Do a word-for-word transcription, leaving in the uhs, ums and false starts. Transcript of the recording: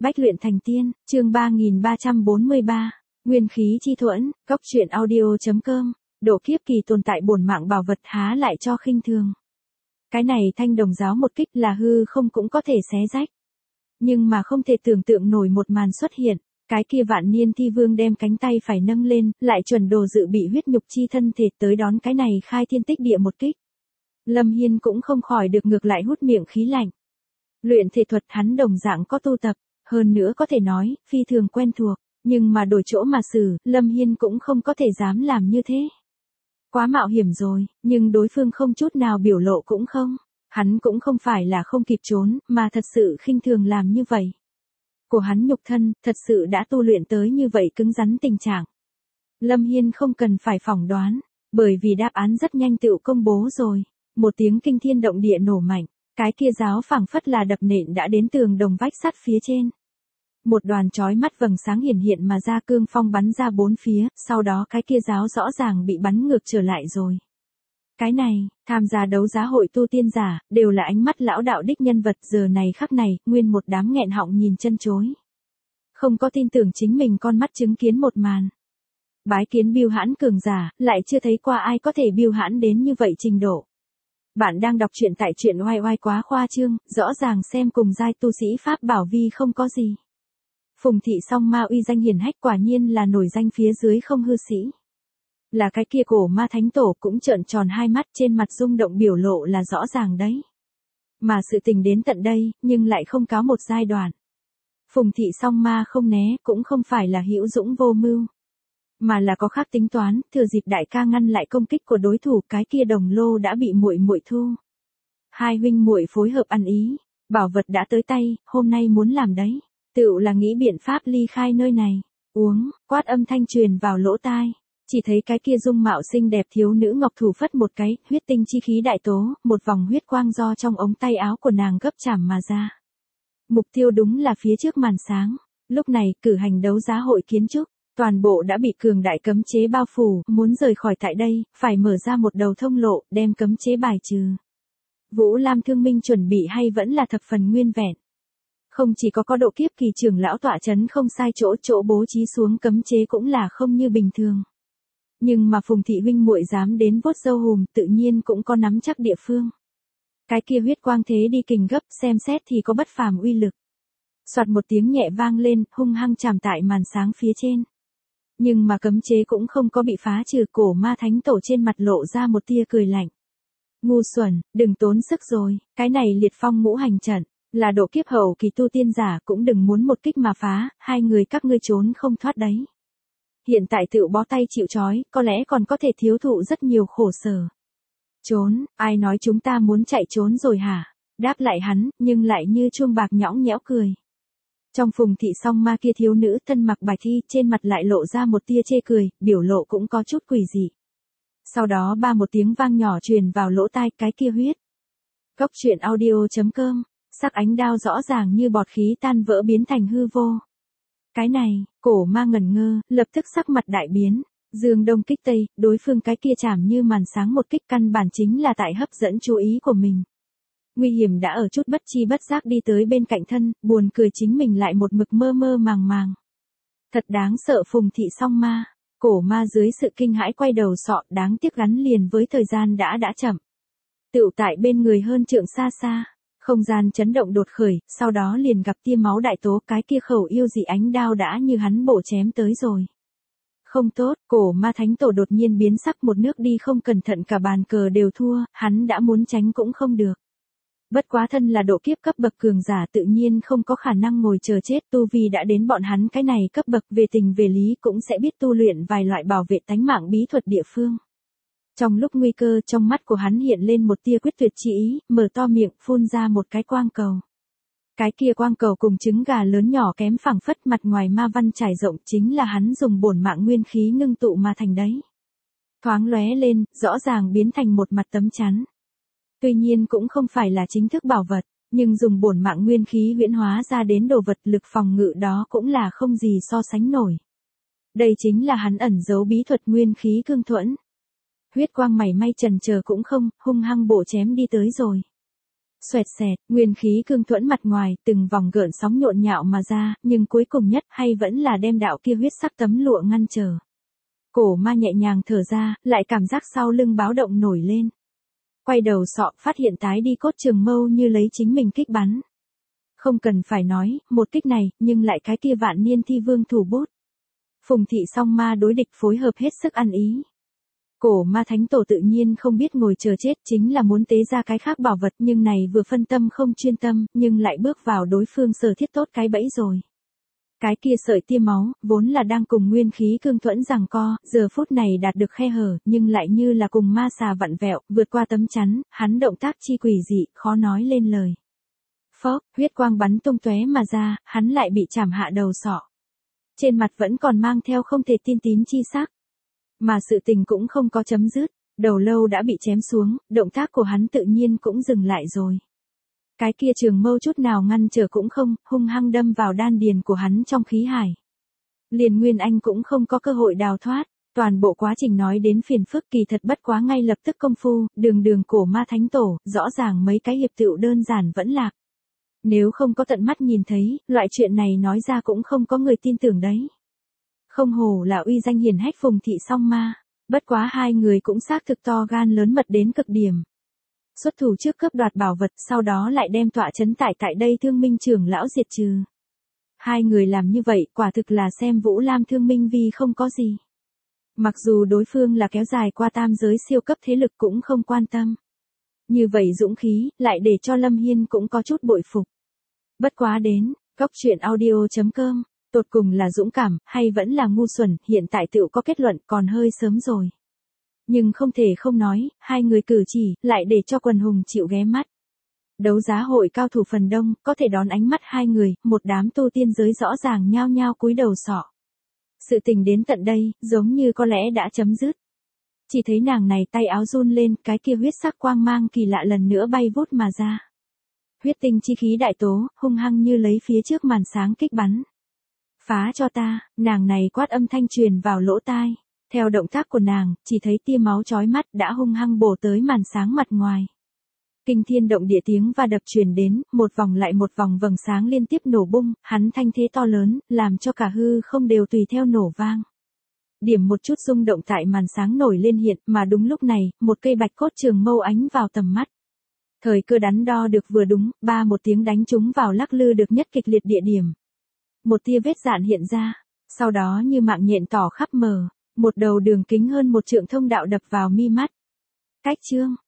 Bách luyện thành tiên, chương ba nghìn ba trăm bốn mươi ba, nguyên khí chi thuẫn, cốc truyện audio.com, độ kiếp kỳ tồn tại bổn mạng bảo vật há lại cho khinh thường. Cái này thanh đồng giáo một kích là hư không cũng có thể xé rách. Nhưng mà không thể tưởng tượng nổi một màn xuất hiện, cái kia vạn niên thi vương đem cánh tay phải nâng lên, lại chuẩn đồ dự bị huyết nhục chi thân thể tới đón cái này khai thiên tích địa một kích. Lâm Hiên cũng không khỏi được ngược lại hút miệng khí lạnh. Luyện thể thuật hắn đồng dạng có tu tập, hơn nữa có thể nói, phi thường quen thuộc, nhưng mà đổi chỗ mà xử, Lâm Hiên cũng không có thể dám làm như thế. Quá mạo hiểm rồi, nhưng đối phương không chút nào biểu lộ cũng không. Hắn cũng không phải là không kịp trốn, mà thật sự khinh thường làm như vậy. Của hắn nhục thân, thật sự đã tu luyện tới như vậy cứng rắn tình trạng. Lâm Hiên không cần phải phỏng đoán, bởi vì đáp án rất nhanh tựu công bố rồi. Một tiếng kinh thiên động địa nổ mạnh, cái kia giáo phảng phất là đập nện đã đến tường đồng vách sắt phía trên. Một đoàn chói mắt vầng sáng hiển hiện mà ra cương phong bắn ra bốn phía, sau đó cái kia giáo rõ ràng bị bắn ngược trở lại rồi. Cái này, tham gia đấu giá hội tu tiên giả, đều là ánh mắt lão đạo đích nhân vật, giờ này khắc này, nguyên một đám nghẹn họng nhìn chân chối. Không có tin tưởng chính mình con mắt chứng kiến một màn. Bái kiến biêu hãn cường giả, lại chưa thấy qua ai có thể biêu hãn đến như vậy trình độ. Bạn đang đọc truyện tại truyện oai oai quá khoa trương, rõ ràng xem cùng giai tu sĩ Pháp bảo vi không có gì. Phùng thị song ma uy danh hiển hách quả nhiên là nổi danh phía dưới không hư sĩ. Là cái kia cổ ma thánh tổ cũng trợn tròn hai mắt, trên mặt rung động biểu lộ là rõ ràng đấy. Mà sự tình đến tận đây, nhưng lại không cáo một giai đoạn. Phùng thị song ma không né, cũng không phải là hữu dũng vô mưu. Mà là có khác tính toán, thừa dịp đại ca ngăn lại công kích của đối thủ, cái kia đồng lô đã bị muội muội thu. Hai huynh muội phối hợp ăn ý, bảo vật đã tới tay, hôm nay muốn làm đấy. Tựu là nghĩ biện pháp ly khai nơi này. Uống, quát âm thanh truyền vào lỗ tai. Chỉ thấy cái kia dung mạo xinh đẹp thiếu nữ ngọc thủ phất một cái, huyết tinh chi khí đại tố, một vòng huyết quang do trong ống tay áo của nàng gấp chảm mà ra. Mục tiêu đúng là phía trước màn sáng. Lúc này, cử hành đấu giá hội kiến trúc, toàn bộ đã bị cường đại cấm chế bao phủ, muốn rời khỏi tại đây, phải mở ra một đầu thông lộ, đem cấm chế bài trừ. Vũ Lam Thương Minh chuẩn bị hay vẫn là thập phần nguyên vẹn. Không chỉ có có độ kiếp kỳ trưởng lão tọa chấn không sai chỗ, chỗ bố trí xuống cấm chế cũng là không như bình thường. Nhưng mà Phùng thị huynh muội dám đến vuốt râu hùm, tự nhiên cũng có nắm chắc địa phương. Cái kia huyết quang thế đi kình gấp, xem xét thì có bất phàm uy lực. Soạt một tiếng nhẹ vang lên, hung hăng chạm tại màn sáng phía trên. Nhưng mà cấm chế cũng không có bị phá trừ, cổ ma thánh tổ trên mặt lộ ra một tia cười lạnh. Ngu xuẩn, đừng tốn sức rồi, cái này liệt phong ngũ hành trận, là độ kiếp hậu kỳ tu tiên giả, cũng đừng muốn một kích mà phá, hai người các ngươi trốn không thoát đấy. Hiện tại tự bó tay chịu trói, có lẽ còn có thể thiếu thụ rất nhiều khổ sở. Trốn, ai nói chúng ta muốn chạy trốn rồi hả? Đáp lại hắn, nhưng lại như chuông bạc nhõng nhẽo cười. Trong Phùng thị song ma kia thiếu nữ thân mặc bạch thi, trên mặt lại lộ ra một tia chê cười, biểu lộ cũng có chút quỷ dị. Sau đó ba một tiếng vang nhỏ truyền vào lỗ tai, cái kia huyết. Cốc truyện audio.com, sắc ánh đao rõ ràng như bọt khí tan vỡ biến thành hư vô. Cái này, cổ ma ngẩn ngơ, lập tức sắc mặt đại biến, dương đông kích tây, đối phương cái kia chảm như màn sáng một kích căn bản chính là tại hấp dẫn chú ý của mình. Nguy hiểm đã ở chút bất chi bất giác đi tới bên cạnh thân, buồn cười chính mình lại một mực mơ mơ màng màng. Thật đáng sợ. Phùng thị song ma, cổ ma dưới sự kinh hãi quay đầu sọ, đáng tiếc gắn liền với thời gian đã đã chậm. Tựu tại bên người hơn trượng xa xa. Không gian chấn động đột khởi, sau đó liền gặp tia máu đại tố, cái kia khẩu yêu dị ánh đao đã như hắn bổ chém tới rồi. Không tốt, cổ ma thánh tổ đột nhiên biến sắc, một nước đi không cẩn thận cả bàn cờ đều thua, hắn đã muốn tránh cũng không được. Bất quá thân là độ kiếp cấp bậc cường giả, tự nhiên không có khả năng ngồi chờ chết, tu vi đã đến bọn hắn cái này cấp bậc, về tình về lý cũng sẽ biết tu luyện vài loại bảo vệ tánh mạng bí thuật địa phương. Trong lúc nguy cơ, trong mắt của hắn hiện lên một tia quyết tuyệt chi ý, mở to miệng, phun ra một cái quang cầu. Cái kia quang cầu cùng trứng gà lớn nhỏ kém phẳng phất, mặt ngoài ma văn trải rộng, chính là hắn dùng bổn mạng nguyên khí ngưng tụ mà thành đấy. Thoáng lóe lên, rõ ràng biến thành một mặt tấm chắn. Tuy nhiên cũng không phải là chính thức bảo vật, nhưng dùng bổn mạng nguyên khí huyễn hóa ra đến đồ vật, lực phòng ngự đó cũng là không gì so sánh nổi. Đây chính là hắn ẩn giấu bí thuật nguyên khí cương thuẫn. Huyết quang mảy may chần chờ cũng không, hung hăng bổ chém đi tới rồi. Xoẹt xẹt, nguyên khí cương thuẫn mặt ngoài, từng vòng gợn sóng nhộn nhạo mà ra, nhưng cuối cùng nhất hay vẫn là đem đạo kia huyết sắc tấm lụa ngăn trở. Cổ ma nhẹ nhàng thở ra, lại cảm giác sau lưng báo động nổi lên. Quay đầu sọ, phát hiện tái đi cốt trường mâu như lấy chính mình kích bắn. Không cần phải nói, một kích này, nhưng lại cái kia vạn niên thi vương thủ bút. Phùng thị song ma đối địch phối hợp hết sức ăn ý. Cổ ma thánh tổ tự nhiên không biết ngồi chờ chết, chính là muốn tế ra cái khác bảo vật, nhưng này vừa phân tâm không chuyên tâm, nhưng lại bước vào đối phương sở thiết tốt cái bẫy rồi. Cái kia sợi tia máu, vốn là đang cùng nguyên khí cương thuẫn giằng co, giờ phút này đạt được khe hở, nhưng lại như là cùng ma xà vặn vẹo, vượt qua tấm chắn, hắn động tác chi quỷ dị, khó nói lên lời. Phốc, huyết quang bắn tung tóe mà ra, hắn lại bị chảm hạ đầu sọ. Trên mặt vẫn còn mang theo không thể tin tín chi sắc. Mà sự tình cũng không có chấm dứt, đầu lâu đã bị chém xuống, động tác của hắn tự nhiên cũng dừng lại rồi. Cái kia trường mâu chút nào ngăn trở cũng không, hung hăng đâm vào đan điền của hắn trong khí hải. Liền Nguyên Anh cũng không có cơ hội đào thoát, toàn bộ quá trình nói đến phiền phức kỳ thật bất quá ngay lập tức công phu, đường đường cổ ma thánh tổ, rõ ràng mấy cái hiệp tựu đơn giản vẫn lạc. Nếu không có tận mắt nhìn thấy, loại chuyện này nói ra cũng không có người tin tưởng đấy. Không hổ là uy danh hiển hách Phùng thị song ma, bất quá hai người cũng xác thực to gan lớn mật đến cực điểm. Xuất thủ trước cướp đoạt bảo vật, sau đó lại đem tọa chấn tại tại đây Thương Minh trưởng lão diệt trừ. Hai người làm như vậy, quả thực là xem Vũ Lam Thương Minh vì không có gì. Mặc dù đối phương là kéo dài qua tam giới siêu cấp thế lực cũng không quan tâm. Như vậy dũng khí, lại để cho Lâm Hiên cũng có chút bội phục. Bất quá đến, cóc truyện audio chấm com, tột cùng là dũng cảm, hay vẫn là ngu xuẩn, hiện tại tự có kết luận còn hơi sớm rồi. Nhưng không thể không nói, hai người cử chỉ, lại để cho quần hùng chịu ghé mắt. Đấu giá hội cao thủ phần đông, có thể đón ánh mắt hai người, một đám tu tiên giới rõ ràng nhao nhao cúi đầu sọ. Sự tình đến tận đây, giống như có lẽ đã chấm dứt. Chỉ thấy nàng này tay áo run lên, cái kia huyết sắc quang mang kỳ lạ lần nữa bay vút mà ra. Huyết tinh chi khí đại tố, hung hăng như lấy phía trước màn sáng kích bắn. Phá cho ta, nàng này quát âm thanh truyền vào lỗ tai. Theo động tác của nàng, chỉ thấy tia máu chói mắt đã hung hăng bổ tới màn sáng mặt ngoài. Kinh thiên động địa tiếng va đập truyền đến, một vòng lại một vòng vầng sáng liên tiếp nổ bung, hắn thanh thế to lớn, làm cho cả hư không đều tùy theo nổ vang. Điểm một chút rung động tại màn sáng nổi lên hiện, mà đúng lúc này, một cây bạch cốt trường mâu ánh vào tầm mắt. Thời cơ đắn đo được vừa đúng, ba một tiếng đánh trúng vào lắc lư được nhất kịch liệt địa điểm. Một tia vết dạn hiện ra, sau đó như mạng nhện tỏ khắp mờ, một đầu đường kính hơn một trượng thông đạo đập vào mi mắt. Cách chương,